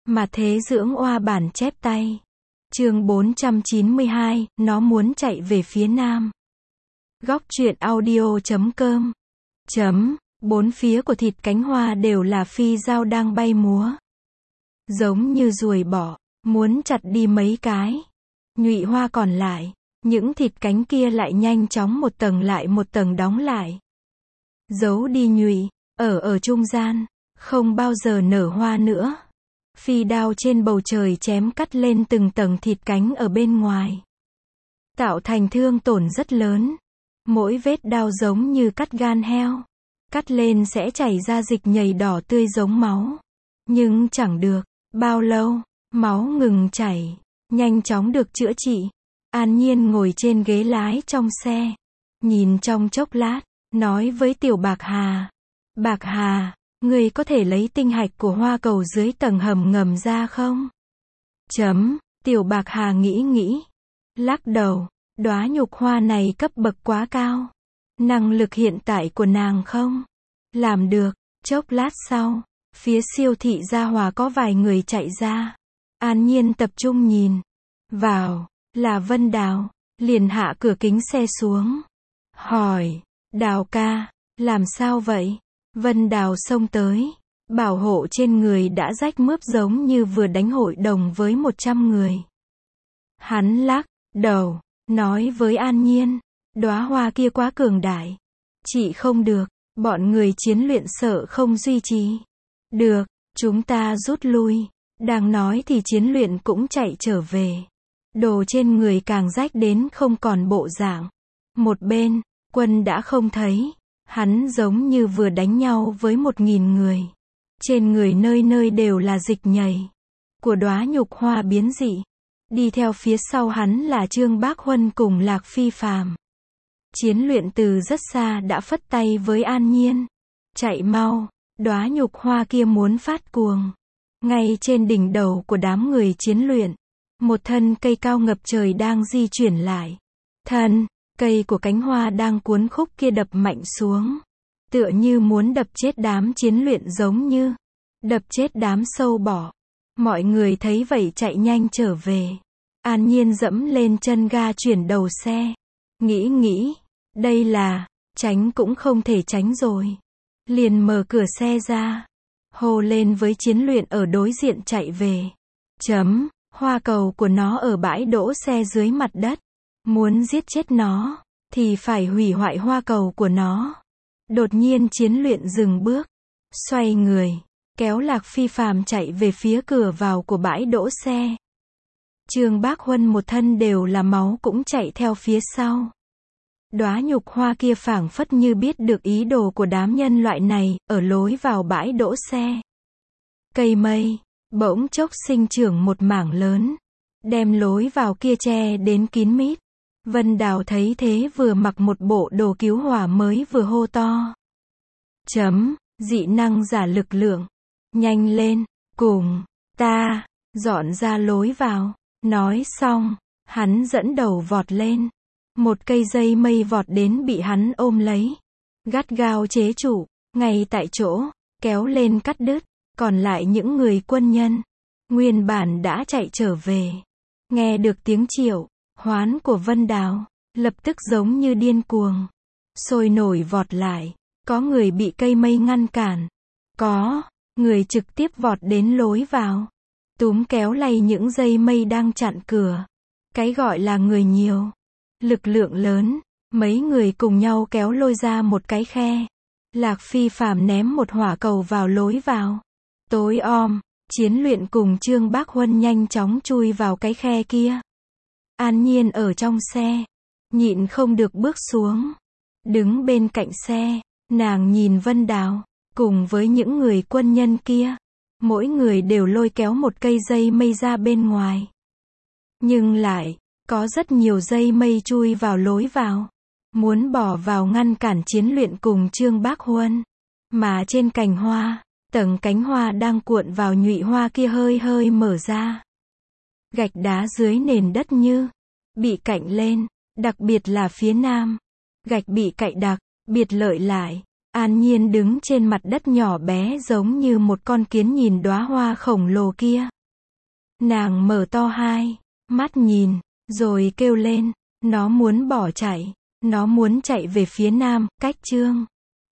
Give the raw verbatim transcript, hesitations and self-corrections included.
Mà thế dưỡng oa bản chép tay. Chương bốn trăm chín mươi hai, nó muốn chạy về phía nam. Góc truyện audio chấm com. Chấm, bốn phía của thịt cánh hoa đều là phi dao đang bay múa. Giống như ruồi bọ, muốn chặt đi mấy cái. Nhụy hoa còn lại, những thịt cánh kia lại nhanh chóng một tầng lại một tầng đóng lại. Giấu đi nhụy, ở ở trung gian, không bao giờ nở hoa nữa. Phi đao trên bầu trời chém cắt lên từng tầng thịt cánh ở bên ngoài. Tạo thành thương tổn rất lớn. Mỗi vết đao giống như cắt gan heo. Cắt lên sẽ chảy ra dịch nhầy đỏ tươi giống máu. Nhưng chẳng được bao lâu, máu ngừng chảy, nhanh chóng được chữa trị. An Nhiên ngồi trên ghế lái trong xe, nhìn trong chốc lát, nói với Tiểu Bạc Hà. Bạc Hà, người có thể lấy tinh hạch của hoa cầu dưới tầng hầm ngầm ra không? Chấm, Tiểu Bạc Hà nghĩ nghĩ. Lắc đầu, đóa nhục hoa này cấp bậc quá cao. Năng lực hiện tại của nàng không làm được. Chốc lát sau, phía siêu thị Gia Hòa có vài người chạy ra. An Nhiên tập trung nhìn vào, là Vân Đào, liền hạ cửa kính xe xuống. Hỏi, Đào ca, làm sao vậy? Vân Đào xông tới, bảo hộ trên người đã rách mướp giống như vừa đánh hội đồng với một trăm người. Hắn lắc đầu, nói với An Nhiên, đóa hoa kia quá cường đại. Chị không được, bọn người chiến luyện sợ không duy trì được, chúng ta rút lui. Đang nói thì chiến luyện cũng chạy trở về. Đồ trên người càng rách đến không còn bộ dạng. Một bên, Quân đã không thấy. Hắn giống như vừa đánh nhau với một nghìn người. Trên người nơi nơi đều là dịch nhầy của đóa nhục hoa biến dị. Đi theo phía sau hắn là Trương Bác Huân cùng Lạc Phi Phàm. Chiến luyện từ rất xa đã phất tay với An Nhiên. Chạy mau, đóa nhục hoa kia muốn phát cuồng. Ngay trên đỉnh đầu của đám người chiến luyện, một thân cây cao ngập trời đang di chuyển lại. Thân cây của cánh hoa đang cuốn khúc kia đập mạnh xuống. Tựa như muốn đập chết đám chiến luyện giống như đập chết đám sâu bọ. Mọi người thấy vậy chạy nhanh trở về. An Nhiên dẫm lên chân ga chuyển đầu xe. Nghĩ nghĩ, đây là, tránh cũng không thể tránh rồi. Liền mở cửa xe ra. Hô lên với chiến luyện ở đối diện chạy về. Chấm, hoa cầu của nó ở bãi đỗ xe dưới mặt đất. Muốn giết chết nó, thì phải hủy hoại hoa cầu của nó. Đột nhiên chiến luyện dừng bước. Xoay người, kéo Lạc Phi Phàm chạy về phía cửa vào của bãi đỗ xe. Trương Bác Huân một thân đều là máu cũng chạy theo phía sau. Đóa nhục hoa kia phảng phất như biết được ý đồ của đám nhân loại này, ở lối vào bãi đỗ xe. Cây mây, bỗng chốc sinh trưởng một mảng lớn, đem lối vào kia che đến kín mít. Vân Đào thấy thế vừa mặc một bộ đồ cứu hỏa mới vừa hô to. Chấm, dị năng giả lực lượng. Nhanh lên, cùng ta, dọn ra lối vào. Nói xong, hắn dẫn đầu vọt lên. Một cây dây mây vọt đến bị hắn ôm lấy. Gắt gao chế trụ, ngay tại chỗ, kéo lên cắt đứt. Còn lại những người quân nhân, nguyên bản đã chạy trở về. Nghe được tiếng triệu hoán của Vân Đào, lập tức giống như điên cuồng. Sôi nổi vọt lại, có người bị cây mây ngăn cản. Có người trực tiếp vọt đến lối vào. Túm kéo lay những dây mây đang chặn cửa. Cái gọi là người nhiều, lực lượng lớn, mấy người cùng nhau kéo lôi ra một cái khe. Lạc Phi Phàm ném một hỏa cầu vào lối vào. Tối om, chiến luyện cùng Trương Bác Huân nhanh chóng chui vào cái khe kia. An Nhiên ở trong xe, nhịn không được bước xuống. Đứng bên cạnh xe, nàng nhìn Vân Đào, cùng với những người quân nhân kia. Mỗi người đều lôi kéo một cây dây mây ra bên ngoài. Nhưng lại, có rất nhiều dây mây chui vào lối vào. Muốn bỏ vào ngăn cản chiến luyện cùng Trương Bác Huân. Mà trên cành hoa, tầng cánh hoa đang cuộn vào nhụy hoa kia hơi hơi mở ra. Gạch đá dưới nền đất như bị cạnh lên, đặc biệt là phía nam. Gạch bị cạy đặc, biệt lợi lại. An Nhiên đứng trên mặt đất nhỏ bé giống như một con kiến nhìn đóa hoa khổng lồ kia. Nàng mở to hai mắt nhìn, rồi kêu lên, nó muốn bỏ chạy, nó muốn chạy về phía nam, cách Chương